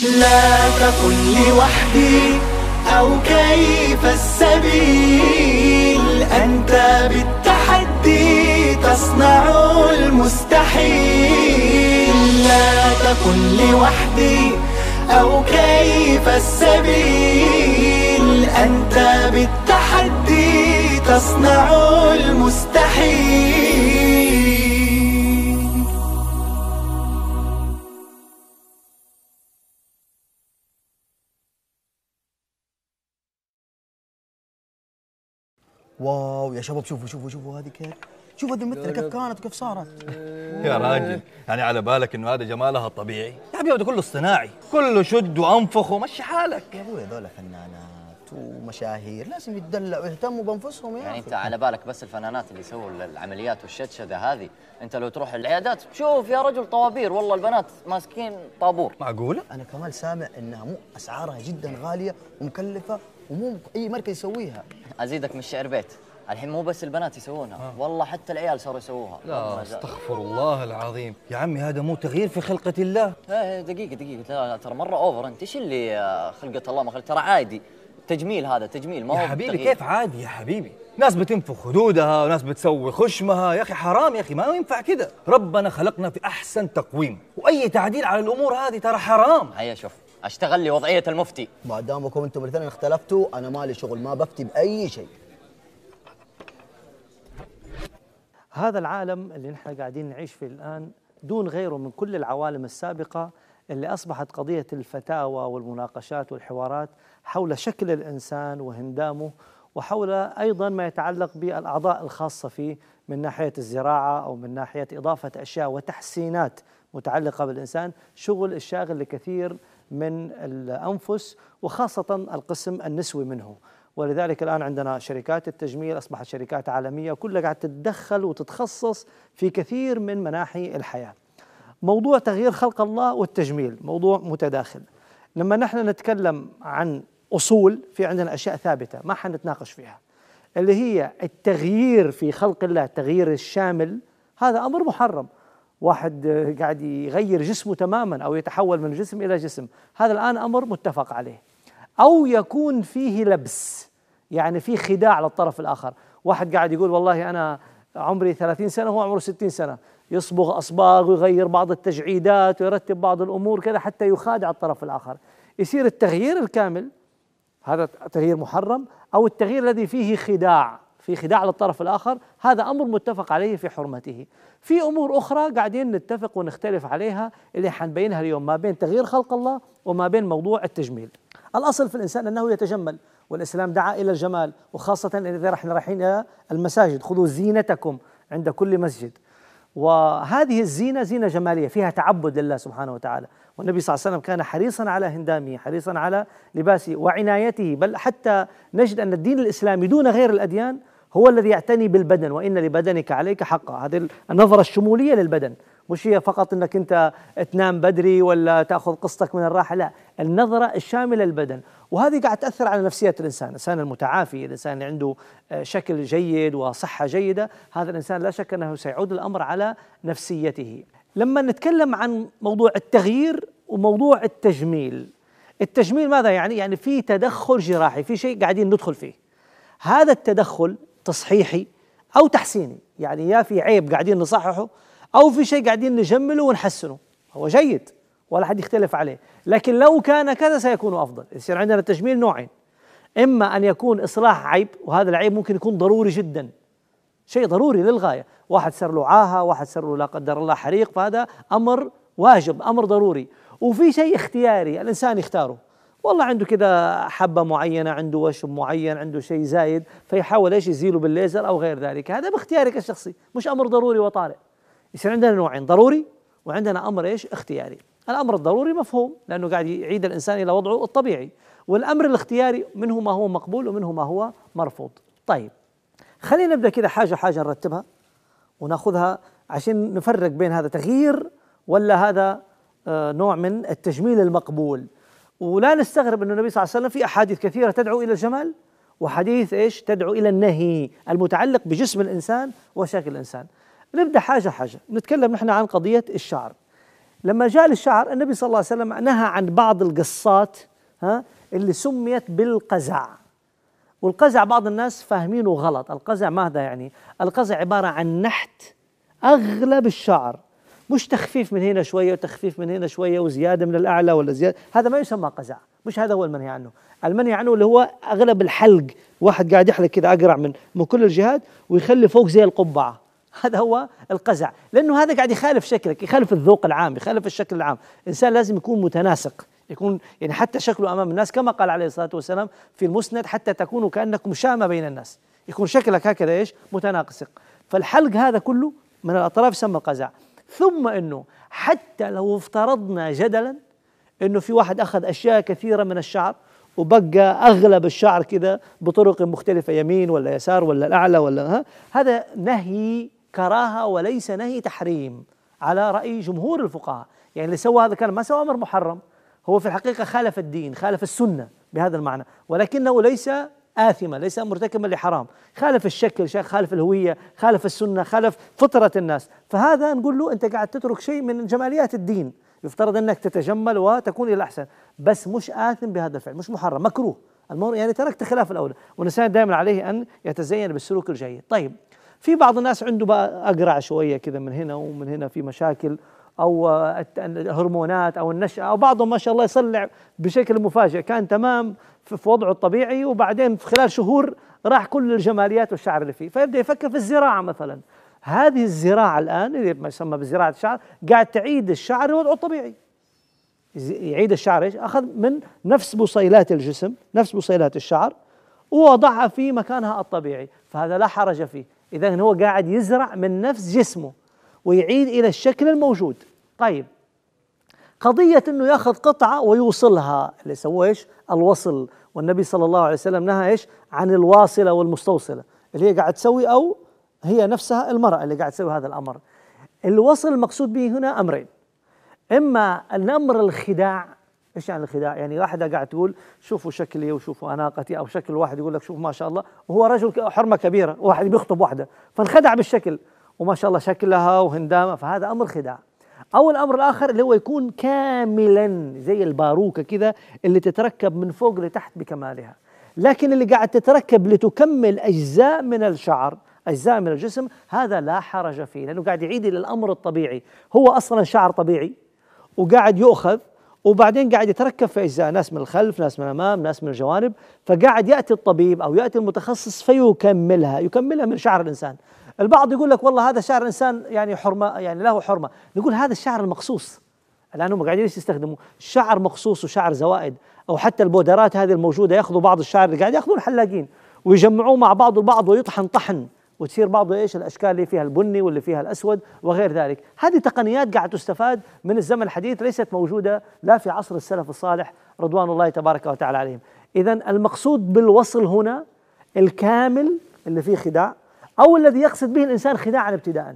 لا تقل لوحدي أو كيف السبيل، أنت بالتحدي تصنع المستحيل. لا تقل لوحدي أو كيف السبيل، أنت بالتحدي تصنع المستحيل. واو يا شباب، شوفوا هذه كيف، شوفوا هذه الممثله كيف كانت وكيف صارت. يا راجل يعني على بالك انه هذا جمالها الطبيعي؟ يا حبيبي ده كله اصطناعي، كله شد وانفخ ومشي حالك. يا ابوي هذول فنانات ومشاهير لازم يتدلعوا ويهتموا بانفسهم يا يعني أخي. انت على بالك بس الفنانات اللي يسووا العمليات والشدشده هذه، انت لو تروح العيادات شوف يا رجل طوابير، والله البنات ماسكين طابور. معقوله؟ انا كمان سامع انها مو اسعارها جدا غاليه ومكلفه ومو اي مركز يسويها. ازيدك من الشعر بيت، الحين مو بس البنات يسوونها، والله حتى العيال صاروا يسووها. لا استغفر الله العظيم يا عمي، هذا مو تغيير في خلقة الله. دقيقة لا ترى مرة اوفر، انت ايش اللي خلقة الله ما خلق، ترى عادي تجميل، هذا تجميل ما هو يا حبيبي تغيير. كيف عادي يا حبيبي؟ ناس بتنفخ خدودها وناس بتسوي خشمها، يا اخي حرام يا اخي، ما ينفع كده. ربنا خلقنا في احسن تقويم، واي تعديل على الامور هذه ترى حرام. هيا شوف اشتغل لي وضعية المفتي. ما دامكم انتم الاثنين اختلفتوا انا مالي شغل، ما بفتي باي شيء. هذا العالم اللي نحن قاعدين نعيش فيه الآن دون غيره من كل العوالم السابقة اللي أصبحت قضية الفتاوى والمناقشات والحوارات حول شكل الإنسان وهندامه، وحول أيضا ما يتعلق بالأعضاء الخاصة فيه من ناحية الزراعة أو من ناحية إضافة أشياء وتحسينات متعلقة بالإنسان، شغل الشاغل لكثير من الأنفس وخاصة القسم النسوي منه. ولذلك الآن عندنا شركات التجميل أصبحت شركات عالمية كلها قاعدة تتدخل وتتخصص في كثير من مناحي الحياة. موضوع تغيير خلق الله والتجميل موضوع متداخل. لما نحن نتكلم عن أصول، في عندنا أشياء ثابتة ما حنتناقش فيها، اللي هي التغيير في خلق الله، التغيير الشامل، هذا أمر محرم. واحد قاعد يغير جسمه تماما أو يتحول من جسم إلى جسم، هذا الآن أمر متفق عليه. أو يكون فيه لبس، يعني في خداع للطرف الآخر. واحد قاعد يقول والله أنا عمري 30 سنة وهو عمره 60 سنة، يصبغ أصباغ ويغير بعض التجعيدات ويرتب بعض الأمور كذا حتى يخادع الطرف الآخر. يصير التغيير الكامل هذا تغيير محرم، أو التغيير الذي فيه خداع، في خداع للطرف الآخر، هذا أمر متفق عليه في حرمته. في أمور أخرى قاعدين نتفق ونختلف عليها اللي حنبينها اليوم ما بين تغيير خلق الله وما بين موضوع التجميل. الأصل في الإنسان أنه يتجمل، والإسلام دعا إلى الجمال، وخاصة إذا احنا رايحين إلى المساجد خذوا زينتكم عند كل مسجد. وهذه الزينة زينة جمالية فيها تعبد لله سبحانه وتعالى، والنبي صلى الله عليه وسلم كان حريصا على هندامه، حريصا على لباسه وعنايته، بل حتى نجد أن الدين الإسلامي دون غير الأديان هو الذي يعتني بالبدن، وإن لبدنك عليك حقا. هذه النظرة الشمولية للبدن، مش هي فقط أنك أنت تنام بدري ولا تأخذ قسطك من الراحة، لا، النظرة الشاملة للبدن. وهذه قاعد تأثر على نفسية الإنسان المتعافي، الإنسان اللي عنده شكل جيد وصحة جيدة، هذا الإنسان لا شك أنه سيعود الأمر على نفسيته. لما نتكلم عن موضوع التغيير وموضوع التجميل، التجميل ماذا يعني؟ يعني في تدخل جراحي، في شيء قاعدين ندخل فيه. هذا التدخل تصحيحي أو تحسيني، يعني يا في عيب قاعدين نصححه أو في شيء قاعدين نجمله ونحسنه، هو جيد ولا حد يختلف عليه، لكن لو كان كذا سيكون أفضل. يصير عندنا التجميل نوعين، إما أن يكون إصلاح عيب، وهذا العيب ممكن يكون ضروري جدا، شيء ضروري للغاية، واحد صار له عاهة، واحد صار له لا قدر الله حريق، فهذا أمر واجب، أمر ضروري. وفي شيء اختياري الإنسان يختاره، والله عنده كده حبة معينة، عنده وشم معين، عنده شيء زايد، فيحاول ايش يزيله بالليزر أو غير ذلك، هذا باختيارك الشخصي، مش أمر ضروري وطارئ. يصير عندنا نوعين، ضروري وعندنا أمر ايش؟ اختياري. الأمر الضروري مفهوم لأنه قاعد يعيد الإنسان إلى وضعه الطبيعي، والأمر الاختياري منه ما هو مقبول ومنه ما هو مرفوض. طيب خلينا نبدأ كده حاجة حاجة نرتبها وناخذها عشان نفرق بين هذا تغيير ولا هذا نوع من التجميل المقبول. ولا نستغرب أن النبي صلى الله عليه وسلم في أحاديث كثيرة تدعو إلى الجمال، وحديث إيش؟ تدعو إلى النهي المتعلق بجسم الإنسان وشكل الإنسان. نبدأ حاجة حاجة، نتكلم نحن عن قضية الشعر. لما جاء للشعر النبي صلى الله عليه وسلم نهى عن بعض القصات اللي سميت بالقزع. والقزع بعض الناس فاهمينه غلط. القزع ماذا يعني؟ القزع عبارة عن نحت أغلب الشعر، مش تخفيف من هنا شوية وتخفيف من هنا شوية وزيادة من الأعلى ولا زيادة، هذا ما يسمى قزع، مش هذا هو المنهي عنه. المنهي عنه اللي هو أغلب الحلق، واحد قاعد يحلق كده أقرع من كل الجهات ويخلي فوق زي القبعة، هذا هو القزع، لأنه هذا قاعد يخالف شكلك، يخالف الذوق العام، يخالف الشكل العام. الإنسان لازم يكون متناسق، يكون يعني حتى شكله أمام الناس كما قال عليه الصلاة والسلام في المسند: حتى تكونوا كأنكم شامة بين الناس، يكون شكلك هكذا إيش؟ متناسق. فالحلق هذا كله من الأطراف يسمى قزع. ثم إنه حتى لو افترضنا جدلا إنه في واحد أخذ أشياء كثيرة من الشعر وبقى أغلب الشعر كذا بطرق مختلفة، يمين ولا يسار ولا الأعلى ولا هذا نهي كراهة وليس نهي تحريم على رأي جمهور الفقهاء. يعني اللي سوى هذا كان ما سوى أمر محرم، هو في الحقيقة خالف الدين، خالف السنة بهذا المعنى، ولكنه ليس آثما، ليس مرتكبا لحرام، خالف الشكل، خالف الهوية، خالف السنة، خالف فطرة الناس. فهذا نقول له أنت قاعد تترك شيء من جماليات الدين، يفترض أنك تتجمل وتكون إلى الأحسن، بس مش آثم بهذا الفعل، مش محرم، مكروه. يعني تركت خلاف الأولى، والإنسان دائما عليه أن يتزين بالسلوك الجيد. طيب، في بعض الناس عنده بقى أقرع شوية كذا من هنا ومن هنا، في مشاكل أو الهرمونات أو النشأة، أو بعضهم ما شاء الله يصلع بشكل مفاجئ، كان تمام في وضعه الطبيعي وبعدين في خلال شهور راح كل الجماليات والشعر اللي فيه، فيبدأ يفكر في الزراعة مثلا. هذه الزراعة الآن اللي ما يسمى بزراعة الشعر قاعد تعيد الشعر لوضعه الطبيعي. يعيد الشعر ايش؟ أخذ من نفس بصيلات الجسم، نفس بصيلات الشعر، ووضعها في مكانها الطبيعي، فهذا لا حرج فيه. إذا هو قاعد يزرع من نفس جسمه ويعيد إلى الشكل الموجود. طيب، قضية إنه ياخذ قطعة ويوصلها اللي يسووه ايش؟ الوصل. والنبي صلى الله عليه وسلم نهى ايش؟ عن الواصلة والمستوصلة، اللي هي قاعد تسوي أو هي نفسها المرأة اللي قاعد تسوي هذا الأمر. الوصل المقصود به هنا أمرين: إما الأمر الخداع. إيش يعني الخداع؟ يعني واحدة قاعد تقول شوفوا شكلي وشوفوا أناقتي، أو شكل واحد يقول لك شوف ما شاء الله، وهو رجل حرمة كبيرة، واحد بيخطب واحدة فانخدع بالشكل وما شاء الله شكلها وهندامة، فهذا أمر خداع. أو الأمر الآخر اللي هو يكون كاملا زي الباروكة كذا اللي تتركب من فوق لتحت بكمالها، لكن اللي قاعد تتركب لتكمل أجزاء من الشعر، أجزاء من الجسم، هذا لا حرج فيه، لأنه قاعد يعيد إلى الأمر الطبيعي. هو أصلا شعر طبيعي وقاعد يؤخذ وبعدين قاعد يتركب في أجزاء، ناس من الخلف، ناس من الأمام، ناس من الجوانب، فقاعد يأتي الطبيب أو يأتي المتخصص فيكملها، يكملها من شعر الإنسان. البعض يقول لك والله هذا شعر الإنسان يعني حرمة، يعني له حرمة. نقول هذا الشعر المخصوص، لأنهم قاعدين يستخدموا شعر مخصوص وشعر زوائد، أو حتى البودرات هذه الموجودة يأخذوا بعض الشعر اللي قاعد يأخذوا الحلاقين ويجمعوه مع بعض البعض ويطحن طحن، وتصير بعض ايش الاشكال اللي فيها البني واللي فيها الاسود وغير ذلك. هذه تقنيات قاعد تستفاد من الزمن الحديث، ليست موجوده لا في عصر السلف الصالح رضوان الله تبارك وتعالى عليهم. اذا المقصود بالوصل هنا الكامل اللي فيه خداع، او الذي يقصد به الانسان خداعا ابتداء.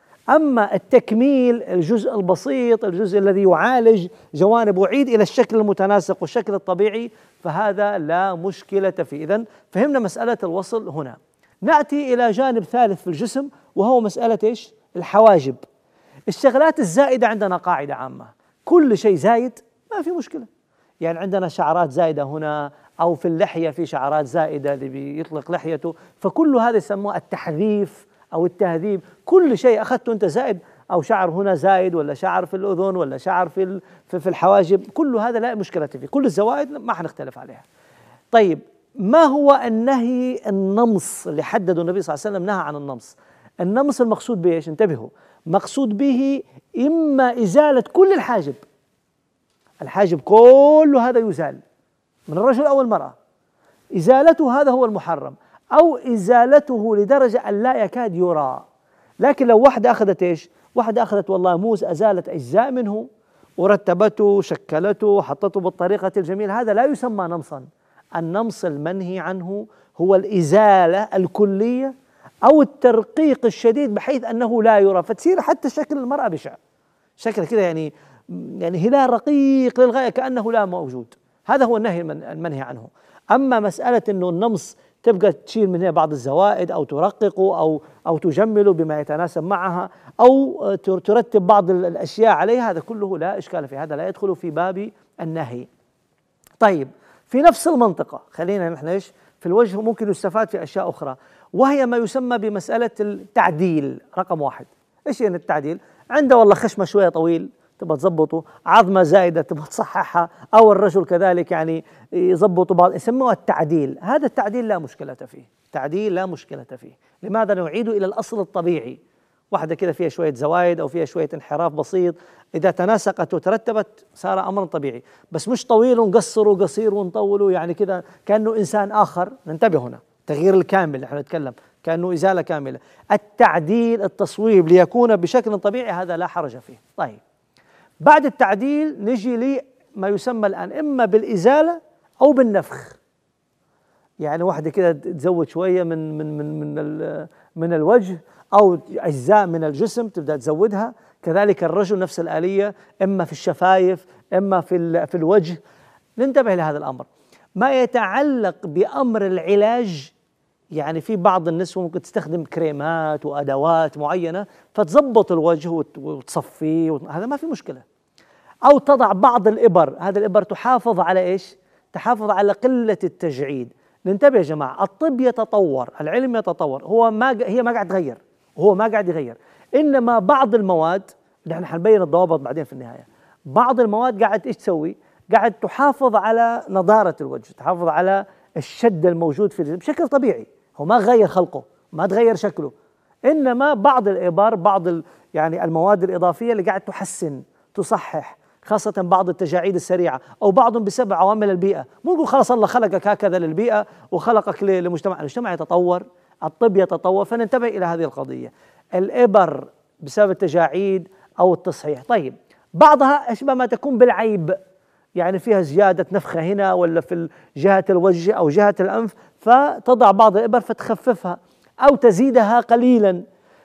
اما التكميل، الجزء البسيط، الجزء الذي يعالج جوانب ويعيد الى الشكل المتناسق والشكل الطبيعي، فهذا لا مشكله فيه. اذا فهمنا مساله الوصل هنا. نأتي إلى جانب ثالث في الجسم، وهو مسألة إيش؟ الحواجب. الشغلات الزائدة عندنا قاعدة عامة: كل شيء زايد ما في مشكلة. يعني عندنا شعرات زائدة هنا، أو في اللحية في شعرات زائدة اللي بيطلق لحيته، فكل هذا يسموه التحذيف أو التهذيب. كل شيء أخذته أنت زائد، أو شعر هنا زايد، ولا شعر في الأذن، ولا شعر في الحواجب، كل هذا لا مشكلة فيه. كل الزوائد ما حنختلف عليها. طيب، ما هو النهي النمص اللي حدده النبي صلى الله عليه وسلم؟ نهى عن النمص. النمص المقصود به ايش؟ انتبهوا، مقصود به إما إزالة كل الحاجب، الحاجب كله هذا يزال من الرجل أو المرأة، إزالته هذا هو المحرم، أو إزالته لدرجة أن لا يكاد يرى. لكن لو واحدة أخذت ايش؟ واحدة أخذت والله موز، أزالت أجزاء منه ورتبته، شكلته، حطته بالطريقة الجميلة، هذا لا يسمى نمصا. النمص المنهي عنه هو الإزالة الكلية أو الترقيق الشديد بحيث أنه لا يرى، فتصير حتى شكل المرأة بشع، شكل كذا يعني هلال رقيق للغاية كأنه لا موجود. هذا هو النهي المنهي عنه. أما مسألة أنه النمص تبقى تشيل من هنا بعض الزوائد أو ترققه أو تجمله بما يتناسب معها أو ترتب بعض الأشياء عليها، هذا كله لا إشكال فيه، هذا لا يدخل في باب النهي. طيب في نفس المنطقة خلينا نحن إيش في الوجه ممكن يستفاد في أشياء أخرى، وهي ما يسمى بمسألة التعديل. رقم واحد، إيش يعني التعديل؟ عنده والله خشمة شوية طويل تبغى تظبطه، عظمة زايدة تبغى تصححها، أو الرجل كذلك يعني يظبطوا بعض، يسموها التعديل. هذا التعديل لا مشكلة فيه، تعديل لا مشكلة فيه. لماذا؟ نعيد إلى الأصل الطبيعي. واحدة كذا فيها شوية زوايد أو فيها شوية انحراف بسيط، إذا تناسقت وترتبت صار أمرا طبيعي، بس مش طويل ونقصره قصير ونطوله يعني كذا كأنه إنسان آخر. ننتبه هنا، تغيير الكامل نحن نتكلم كأنه إزالة كاملة. التعديل التصويب ليكون بشكل طبيعي هذا لا حرج فيه. طيب بعد التعديل نجي لما يسمى الآن إما بالإزالة أو بالنفخ. يعني واحدة كده تزود شوية من الوجه أو أجزاء من الجسم تبدأ تزودها، كذلك الرجل نفس الآلية، إما في الشفايف إما في الوجه. ننتبه لهذا الأمر. ما يتعلق بأمر العلاج، يعني في بعض النسوة ممكن تستخدم كريمات وأدوات معينة فتظبط الوجه وتصفيه، هذا ما في مشكلة. أو تضع بعض الإبر، هذا الإبر تحافظ على إيش؟ تحافظ على قلة التجعيد. ننتبه يا جماعة، الطب يتطور، العلم يتطور، هي ما قاعد تغير، هو ما قاعد يغير، إنما بعض المواد اللي احنا حنبين الضوابط بعدين في النهاية، بعض المواد قاعد إيش تسوي؟ قاعد تحافظ على نضارة الوجه، تحافظ على الشد الموجود في الجسم بشكل طبيعي، هو ما غير خلقه، ما تغير شكله، إنما بعض الإبر، يعني المواد الإضافية اللي قاعد تحسن تصحح، خاصة بعض التجاعيد السريعة أو بعضهم بسبب عوامل البيئة. مو نقول خلاص الله خلقك هكذا للبيئة وخلقك لمجتمع، المجتمع يتطور، الطب يتطور، فننتبه إلى هذه القضية. الإبر بسبب التجاعيد أو التصحيح. طيب بعضها أشبه ما تكون بالعيب، يعني فيها زيادة نفخة هنا ولا في جهة الوجه أو جهة الأنف، فتضع بعض الإبر فتخففها أو تزيدها قليلا.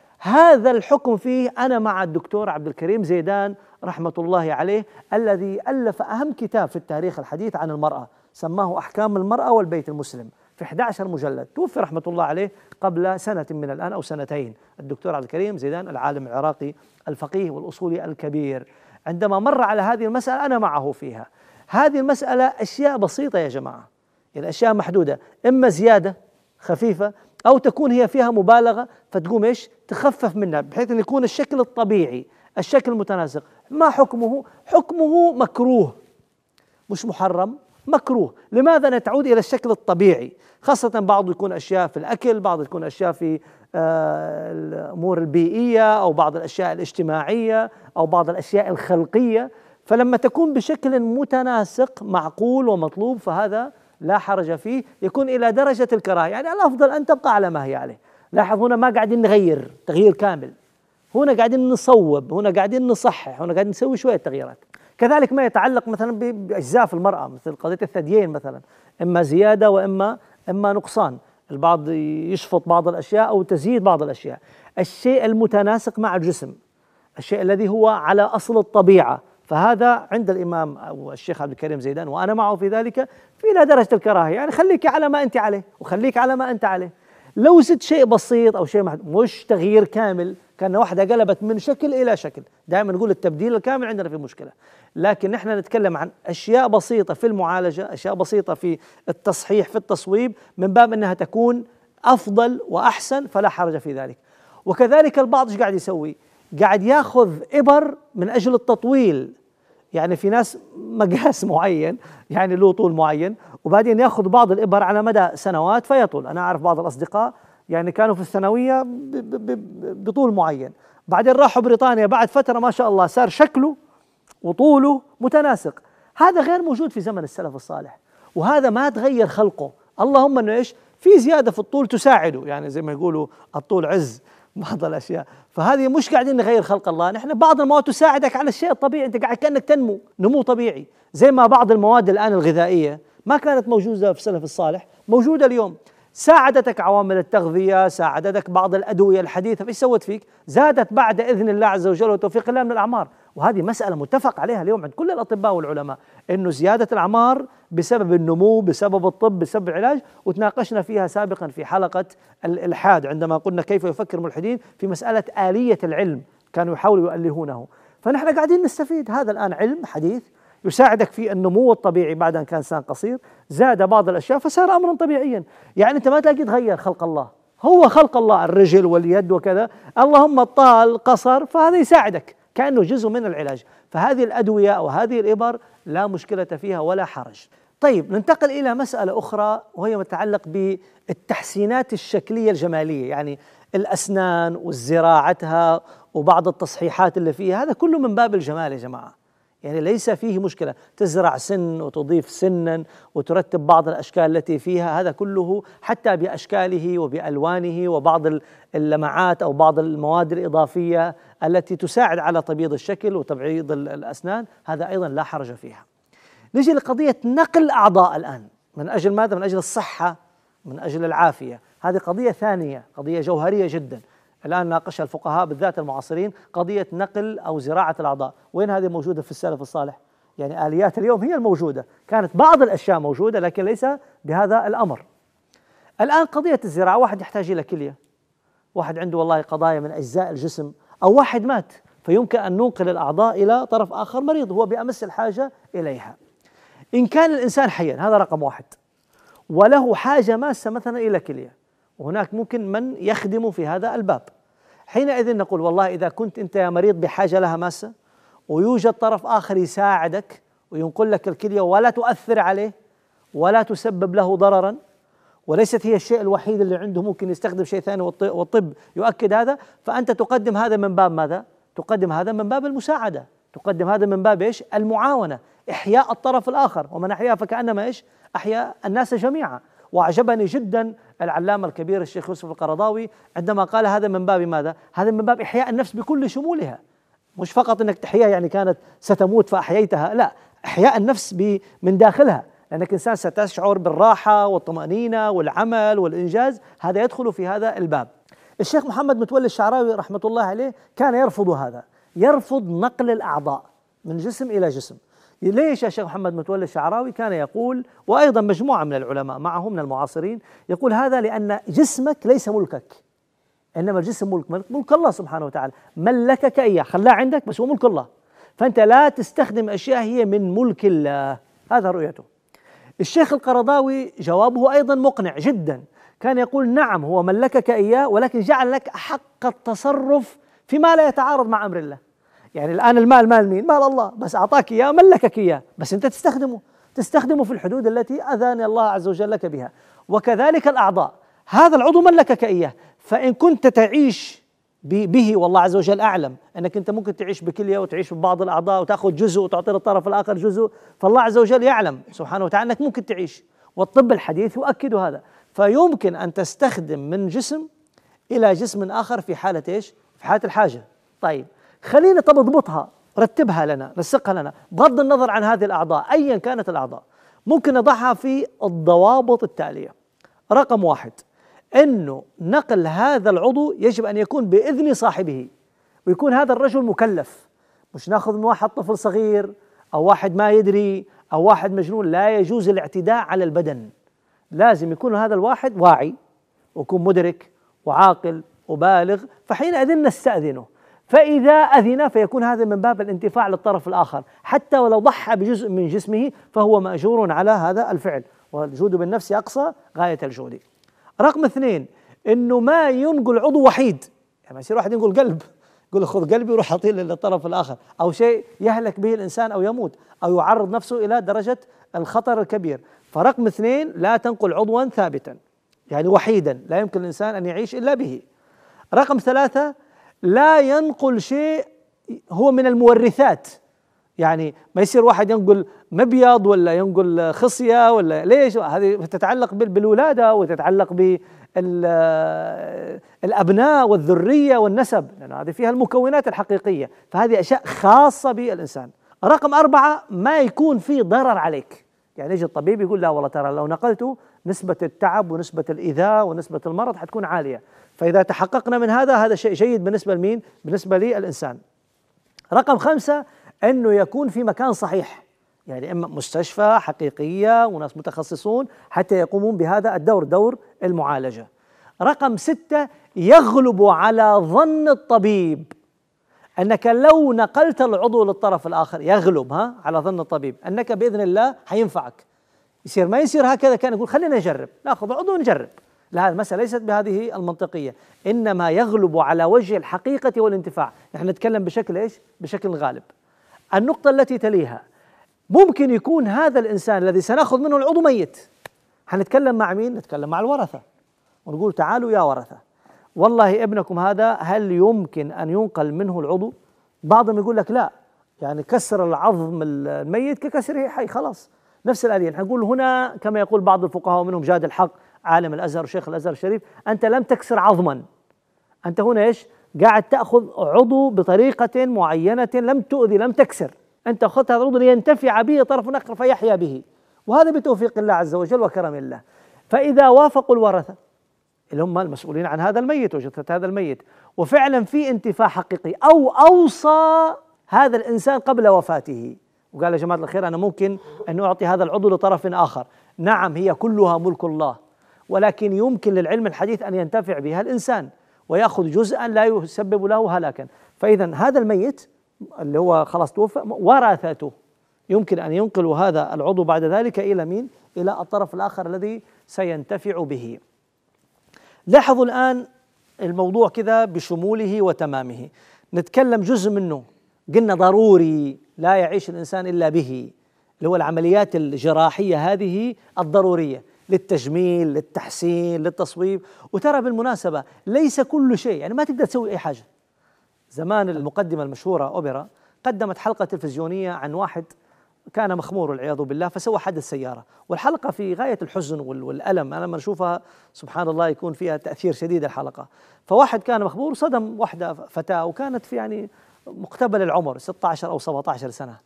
هذا الحكم فيه أنا مع الدكتور عبد الكريم زيدان رحمة الله عليه، الذي ألف أهم كتاب في التاريخ الحديث عن المرأة، سماه أحكام المرأة والبيت المسلم، في 11 مجلد. توفي رحمة الله عليه قبل سنة من الآن أو سنتين، الدكتور عبد الكريم زيدان، العالم العراقي الفقيه والأصولي الكبير. عندما مر على هذه المسألة أنا معه فيها. هذه المسألة أشياء بسيطة يا جماعة، الأشياء محدودة، إما زيادة خفيفة أو تكون هي فيها مبالغة فتقوم إيش تخفف منها بحيث أن يكون الشكل الطبيعي، الشكل المتناسق. ما حكمه؟ حكمه مكروه، مش محرم، مكروه. لماذا؟ نتعود إلى الشكل الطبيعي، خاصة بعض يكون أشياء في الأكل، بعض يكون أشياء في الأمور البيئية أو بعض الأشياء الاجتماعية أو بعض الأشياء الخلقية، فلما تكون بشكل متناسق معقول ومطلوب فهذا لا حرج فيه، يكون إلى درجة الكراهة. يعني الأفضل أن تبقى على ما هي عليه. لاحظ هنا ما قاعدين نغير تغيير كامل، هنا قاعدين نصوب، هنا قاعدين نصحح، هنا قاعدين نسوي شوية تغييرات. كذلك ما يتعلق مثلا بأجزاء في المرأة، مثل قضية الثديين مثلا، إما زيادة وإما نقصان، البعض يشفط بعض الأشياء أو تزيد بعض الأشياء. الشيء المتناسق مع الجسم، الشيء الذي هو على أصل الطبيعة، فهذا عند الإمام أو الشيخ عبد الكريم زيدان وأنا معه في ذلك في إلى درجة الكراهية. يعني خليك على ما أنت عليه وخليك على ما أنت عليه. لو زدت شيء بسيط أو شيء مش تغيير كامل، كان واحدة قلبت من شكل إلى شكل، دائما نقول التبديل الكامل عندنا في مشكلة. لكن نحن نتكلم عن أشياء بسيطة في المعالجة، أشياء بسيطة في التصحيح في التصويب، من باب أنها تكون أفضل وأحسن فلا حرج في ذلك. وكذلك البعض ايش قاعد يسوي؟ قاعد ياخذ إبر من أجل التطويل. يعني في ناس مقاس معين يعني له طول معين، وبعدين ياخذ بعض الإبر على مدى سنوات فيطول. أنا أعرف بعض الأصدقاء يعني كانوا في الثانوية بطول معين، بعدين راحوا بريطانيا بعد فترة ما شاء الله صار شكله وطوله متناسق. هذا غير موجود في زمن السلف الصالح، وهذا ما تغير خلقه. اللهم انه ايش؟ في زيادة في الطول تساعده، يعني زي ما يقولوا الطول عز بعض الاشياء، فهذه مش قاعدين نغير خلق الله. نحن بعض المواد تساعدك على الشيء الطبيعي، انت قاعد كأنك تنمو نمو طبيعي، زي ما بعض المواد الآن الغذائية ما كانت موجودة في السلف الصالح موجودة اليوم. ساعدتك عوامل التغذية، ساعدتك بعض الأدوية الحديثة، ايش سوت فيك؟ زادت بعد إذن الله عز وجل وتوفيق الله من الأعمار، وهذه مسألة متفق عليها اليوم عند كل الأطباء والعلماء، إنه زيادة الأعمار بسبب النمو، بسبب الطب، بسبب العلاج، وتناقشنا فيها سابقا في حلقة الإلحاد عندما قلنا كيف يفكر الملحدين في مسألة آلية العلم، كانوا يحاولوا يؤلهونه، فنحن قاعدين نستفيد. هذا الآن علم حديث يساعدك في النمو الطبيعي بعد أن كان إنسان قصير، زاد بعض الأشياء فصار أمرا طبيعيا. يعني أنت ما تلاقي تغير خلق الله، هو خلق الله الرجل واليد وكذا، اللهم الطال قصر، فهذا يساعدك كأنه جزء من العلاج. فهذه الأدوية أو هذه الإبر لا مشكلة فيها ولا حرج. طيب ننتقل إلى مسألة أخرى وهي متعلق بالتحسينات الشكلية الجمالية، يعني الأسنان وزراعتها وبعض التصحيحات اللي فيها، هذا كله من باب الجمال يا جماعة، يعني ليس فيه مشكلة. تزرع سن وتضيف سنا وترتب بعض الأشكال التي فيها، هذا كله حتى بأشكاله وبألوانه وبعض اللمعات أو بعض المواد الإضافية التي تساعد على تبييض الشكل وتبعيض الأسنان، هذا أيضا لا حرج فيها. نجي لقضية نقل الأعضاء الآن، من أجل ماذا؟ من أجل الصحة، من أجل العافية. هذه قضية ثانية، قضية جوهرية جدا، الآن ناقشها الفقهاء بالذات المعاصرين، قضية نقل أو زراعة الأعضاء. وين هذه موجودة في السلف الصالح؟ يعني آليات اليوم هي الموجودة، كانت بعض الأشياء موجودة لكن ليس بهذا الأمر. الآن قضية الزراعة، واحد يحتاج إلى كلية، واحد عنده والله قضايا من أجزاء الجسم، أو واحد مات، فيمكن أن ننقل الأعضاء إلى طرف آخر مريض هو بأمس الحاجة إليها. إن كان الإنسان حيا، هذا رقم واحد، وله حاجة ماسة مثلا إلى كلية، وهناك ممكن من يخدم في هذا الباب، حينئذ نقول والله إذا كنت أنت يا مريض بحاجة لها ماسة ويوجد طرف آخر يساعدك وينقل لك الكلية ولا تؤثر عليه ولا تسبب له ضررا، وليست هي الشيء الوحيد اللي عنده، ممكن يستخدم شيء ثاني والطب يؤكد هذا، فأنت تقدم هذا من باب ماذا؟ تقدم هذا من باب المساعدة، تقدم هذا من باب إيش؟ المعاونة، إحياء الطرف الآخر، ومن أحيا فكأنما إيش؟ أحيا الناس جميعا. وأعجبني جدا العلامة الكبير الشيخ يوسف القرضاوي عندما قال هذا من باب ماذا؟ هذا من باب إحياء النفس بكل شمولها، مش فقط أنك تحياها يعني كانت ستموت فأحييتها، لا، إحياء النفس من داخلها، لأنك إنسان ستشعر بالراحة والطمأنينة والعمل والإنجاز، هذا يدخل في هذا الباب. الشيخ محمد متولي الشعراوي رحمة الله عليه كان يرفض هذا، يرفض نقل الأعضاء من جسم إلى جسم. ليش يا شيخ محمد متولي الشعراوي؟ كان يقول، وأيضا مجموعة من العلماء معهم من المعاصرين، يقول هذا لأن جسمك ليس ملكك، إنما الجسم ملك الله سبحانه وتعالى، ملكك إياه، خلاه عندك بس هو ملك الله، فأنت لا تستخدم أشياء هي من ملك الله. هذا رؤيته. الشيخ القرضاوي جوابه أيضا مقنع جدا، كان يقول نعم هو ملكك إياه، ولكن جعل لك حق التصرف فيما لا يتعارض مع أمر الله. يعني الآن المال مال مين؟ مال الله، بس أعطاك إياه، ملكك إياه، بس أنت تستخدمه في الحدود التي أذن الله عز وجل لك بها. وكذلك الأعضاء، هذا العضو ملكك إياه، فإن كنت تعيش به والله عز وجل أعلم أنك أنت ممكن تعيش بكلية وتعيش ببعض الأعضاء وتأخذ جزء وتعطي للطرف الآخر جزء، فالله عز وجل يعلم سبحانه وتعالى أنك ممكن تعيش، والطب الحديث يؤكد هذا، فيمكن أن تستخدم من جسم إلى جسم آخر في حالة إيش؟ في حالة الحاجة. طيب خلينا طب اضبطها، رتبها لنا، نسقها لنا، بغض النظر عن هذه الأعضاء أيا كانت الأعضاء، ممكن نضعها في الضوابط التالية. رقم واحد، أنه نقل هذا العضو يجب أن يكون بإذن صاحبه، ويكون هذا الرجل مكلف، مش ناخذ من واحد طفل صغير أو واحد ما يدري أو واحد مجنون، لا يجوز الاعتداء على البدن، لازم يكون هذا الواحد واعي ويكون مدرك وعاقل وبالغ، فحينئذ نستأذنه، فإذا أذن فيكون هذا من باب الانتفاع للطرف الآخر، حتى ولو ضحى بجزء من جسمه فهو مأجور على هذا الفعل، والجود بالنفس أقصى غاية الجود. رقم اثنين، إنه ما ينقل عضو وحيد، يعني ما يصير واحد ينقل قلب، يقول خذ قلبي وروح أعطيه للطرف الآخر، أو شيء يهلك به الإنسان أو يموت أو يعرض نفسه إلى درجة الخطر الكبير. فرقم اثنين، لا تنقل عضوا ثابتا، يعني وحيدا لا يمكن الإنسان أن يعيش إلا به. رقم ثلاثة، لا ينقل شيء هو من المورثات، يعني ما يصير واحد ينقل مبيض ولا ينقل خصية ولا ليش، هذه تتعلق بالولادة وتتعلق بالأبناء والذرية والنسب، لأن هذه فيها المكونات الحقيقية، فهذه أشياء خاصة بالإنسان. رقم أربعة، ما يكون في ضرر عليك، يعني يجي الطبيب يقول لا والله ترى لو نقلته نسبة التعب ونسبة الإيذاء ونسبة المرض حتكون عالية. فإذا تحققنا من هذا شيء جيد بالنسبة لمين؟ بالنسبة للإنسان. رقم 5 أنه يكون في مكان صحيح، يعني إما مستشفى حقيقية وناس متخصصون حتى يقومون بهذا الدور، دور المعالجة. رقم 6 يغلب على ظن الطبيب أنك لو نقلت العضو للطرف الآخر، يغلب على ظن الطبيب أنك بإذن الله حينفعك. يصير ما يصير هكذا، كان يقول خلينا نجرب، ناخذ عضو ونجرب. لا، المسألة ليست بهذه المنطقية، إنما يغلب على وجه الحقيقة والانتفاع. نحن نتكلم بشكل إيش؟ بشكل غالب. النقطة التي تليها، ممكن يكون هذا الإنسان الذي سنأخذ منه العضو ميت. حنتكلم مع مين؟ نتكلم مع الورثة ونقول تعالوا يا ورثة، والله ابنكم هذا هل يمكن أن ينقل منه العضو؟ بعضهم يقول لك لا، يعني كسر العظم الميت ككسره حي، خلاص نفس الآلية. نقول هنا كما يقول بعض الفقهاء ومنهم جاد الحق عالم الأزهر وشيخ الأزهر الشريف، أنت لم تكسر عظما، أنت هنا إيش؟ قاعد تأخذ عضو بطريقة معينة لم تؤذي، لم تكسر، أنت أخذت هذا العضو لينتفع به طرف آخر فيحيا به، وهذا بتوفيق الله عز وجل وكرم الله. فإذا وافقوا الورثة اللي هم المسؤولين عن هذا الميت وجثة هذا الميت وفعلا في انتفاع حقيقي، أو أوصى هذا الإنسان قبل وفاته وقال يا جماعة الخير أنا ممكن أن أعطي هذا العضو لطرف آخر، نعم هي كلها ملك الله، ولكن يمكن للعلم الحديث أن ينتفع بها الإنسان ويأخذ جزءا لا يسبب له هلاكا. فإذا هذا الميت اللي هو خلاص توفى، ورثته يمكن أن ينقلوا هذا العضو بعد ذلك إلى مين؟ إلى الطرف الآخر الذي سينتفع به. لاحظوا الآن الموضوع كذا بشموله وتمامه، نتكلم جزء منه قلنا ضروري لا يعيش الإنسان إلا به، اللي هو العمليات الجراحية هذه الضرورية للتجميل للتحسين للتصويب. وترى بالمناسبة ليس كل شيء، يعني ما تقدر تسوي أي حاجة. زمان المقدمة المشهورة أوبرا قدمت حلقة تلفزيونية عن واحد كان مخمور والعياذ بالله فسوى حادث سيارة، والحلقة في غاية الحزن والألم، أنا لما أشوفها سبحان الله يكون فيها تأثير شديد الحلقة. فواحد كان مخمور صدم واحدة فتاة وكانت في يعني مقتبل العمر 16 أو 17 سنة،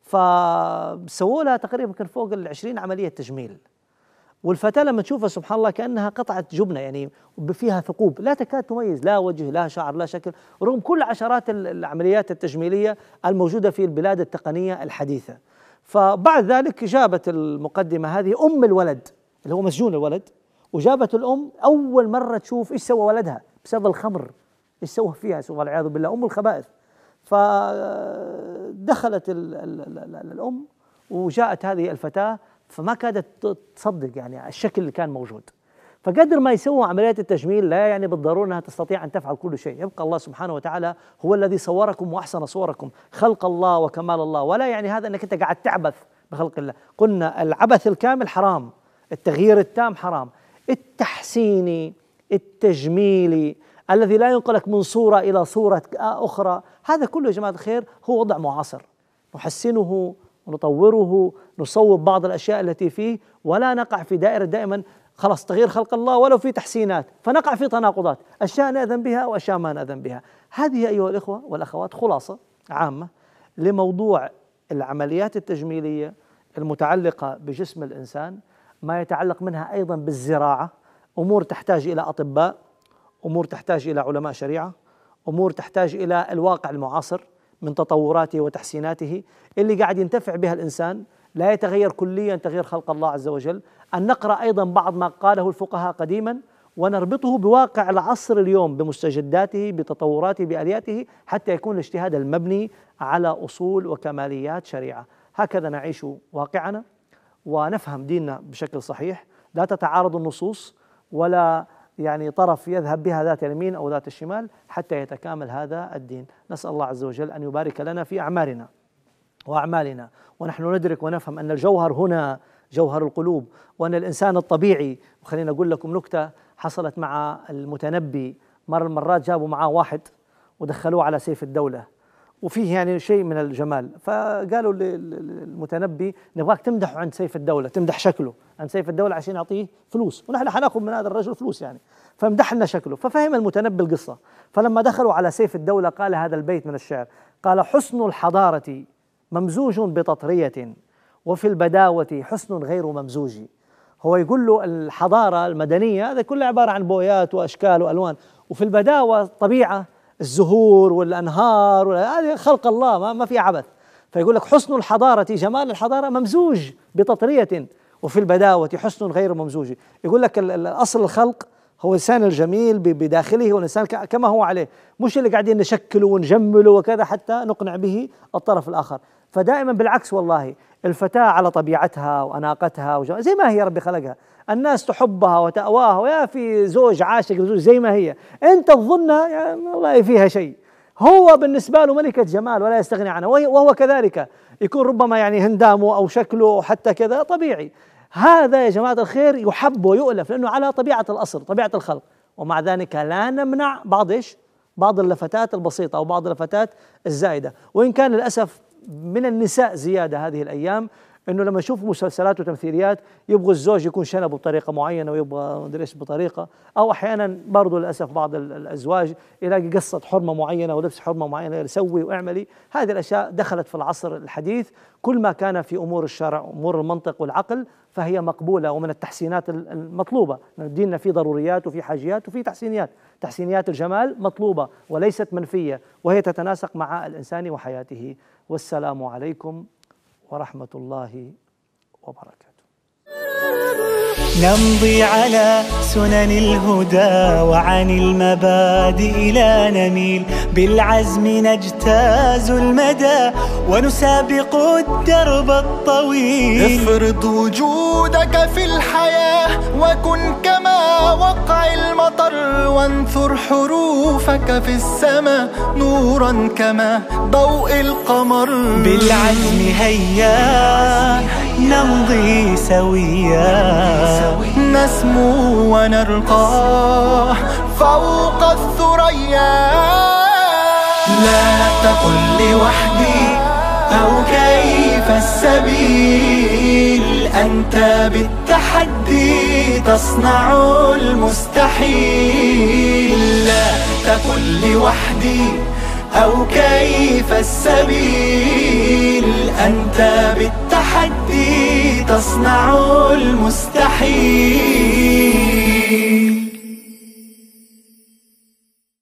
فسووا لها تقريبا كان فوق 20 عملية تجميل، والفتاة لما تشوفها سبحان الله كأنها قطعة جبنة، يعني فيها ثقوب لا تكاد تميز لا وجه لا شعر لا شكل، رغم كل عشرات العمليات التجميلية الموجودة في البلاد التقنية الحديثة. فبعد ذلك جابت المقدمة هذه أم الولد اللي هو مسجون الولد، وجابت الأم أول مرة تشوف إيش سوى ولدها بسبب الخمر، إيش سوى فيها سوى والعياذ بالله أم الخبائث. فدخلت الأم وجاءت هذه الفتاة فما كادت تصدق يعني الشكل اللي كان موجود. فقدر ما يسووا عمليات التجميل لا يعني بالضرورة أنها تستطيع أن تفعل كل شيء، يبقى الله سبحانه وتعالى هو الذي صوركم وأحسن صوركم، خلق الله وكمال الله، ولا يعني هذا أنك أنت قاعد تعبث بخلق الله. قلنا العبث الكامل حرام، التغيير التام حرام، التحسيني التجميلي الذي لا ينقلك من صورة إلى صورة أخرى، هذا كله يا جماعة الخير هو وضع معاصر نحسنه ونطوره، نصوب بعض الأشياء التي فيه، ولا نقع في دائرة دائما خلاص تغيير خلق الله ولو في تحسينات، فنقع في تناقضات، أشياء نأذن بها وأشياء ما نأذن بها. هذه أيها الإخوة والأخوات خلاصة عامة لموضوع العمليات التجميلية المتعلقة بجسم الإنسان، ما يتعلق منها أيضا بالزراعة، أمور تحتاج إلى أطباء، أمور تحتاج إلى علماء شريعة، أمور تحتاج إلى الواقع المعاصر من تطوراته وتحسيناته اللي قاعد ينتفع بها الإنسان، لا يتغير كليا تغيير خلق الله عز وجل. أن نقرأ أيضا بعض ما قاله الفقهاء قديما ونربطه بواقع العصر اليوم بمستجداته بتطوراته بآلياته حتى يكون الاجتهاد المبني على أصول وكماليات شريعة. هكذا نعيش واقعنا ونفهم ديننا بشكل صحيح، لا تتعارض النصوص ولا يعني طرف يذهب بها ذات اليمين أو ذات الشمال حتى يتكامل هذا الدين. نسأل الله عز وجل أن يبارك لنا في أعمالنا وأعمالنا، ونحن ندرك ونفهم أن الجوهر هنا جوهر القلوب، وأن الإنسان الطبيعي. وخلينا أقول لكم نكتة حصلت مع المتنبي، مرة المرات جابوا معاه واحد ودخلوه على سيف الدولة وفيه يعني شيء من الجمال، فقالوا للمتنبي نبغاك تمدحه عند سيف الدولة، تمدح شكله عند سيف الدولة عشان يعطيه فلوس، ونحن حناخذ من هذا الرجل فلوس يعني، فمدح لنا شكله. ففهم المتنبي القصة، فلما دخلوا على سيف الدولة قال هذا البيت من الشعر، قال: حسن الحضارة ممزوج بتطرية، وفي البداوة حسن غير ممزوج، هو يقول له الحضارة المدنية هذا كله عبارة عن بويات وأشكال وألوان، وفي البداوة طبيعة، الزهور والأنهار هذه خلق الله ما في عبث. فيقول لك حسن الحضارة، جمال الحضارة ممزوج بتطرية، وفي البداوة حسن غير ممزوج. يقول لك الأصل الخلق هو الإنسان الجميل بداخله، هو الإنسان كما هو عليه، مش اللي قاعدين نشكله ونجمله وكذا حتى نقنع به الطرف الآخر. فدائما بالعكس والله، الفتاة على طبيعتها وأناقتها زي ما هي ربي خلقها، الناس تحبها وتأواها، ويا في زوج عاشق لزوج زي ما هي، أنت تظنها يعني والله فيها شيء، هو بالنسبة له ملكة جمال ولا يستغني عنها، وهو كذلك يكون ربما يعني هندامه أو شكله حتى كذا طبيعي. هذا يا جماعة الخير يحب ويؤلف لأنه على طبيعة الأصل، طبيعة الخلق. ومع ذلك لا نمنع بعض اللفتات البسيطة أو بعض اللفتات الزائدة. وإن كان للأسف من النساء زيادة هذه الأيام، انه لما يشوفوا مسلسلات وتمثيليات يبغوا الزوج يكون شنب بطريقه معينه ويبغى ما ادري ايش بطريقه، او احيانا برضه للاسف بعض الازواج يلاقي قصه حرمه معينه ولبس حرمه معينه، يسوي واعملي. هذه الاشياء دخلت في العصر الحديث، كل ما كان في امور الشرع امور المنطق والعقل فهي مقبوله ومن التحسينات المطلوبه. ديننا فيه ضروريات وفي حاجيات وفي تحسينيات، تحسينيات الجمال مطلوبه وليست منفيه، وهي تتناسق مع الانسان وحياته. والسلام عليكم ورحمة الله وبركاته. نمضي على سنن الهدى وعن المبادئ لا نميل، بالعزم نجتاز المدى ونسابق الدرب الطويل. افرض وجودك في الحياة وكن كما وقع المطر، وانثر حروفك في السماء نورا كما ضوء القمر. بالعزم هيا نمضي سويا، نسمو ونرقى فوق الثريا. لا تقل لوحدي أو كيف السبيل، أنت بالتحدي تصنع المستحيل. لا تقل لوحدي أو كيف السبيل، أنت بالتحدي تصنع المستحيل.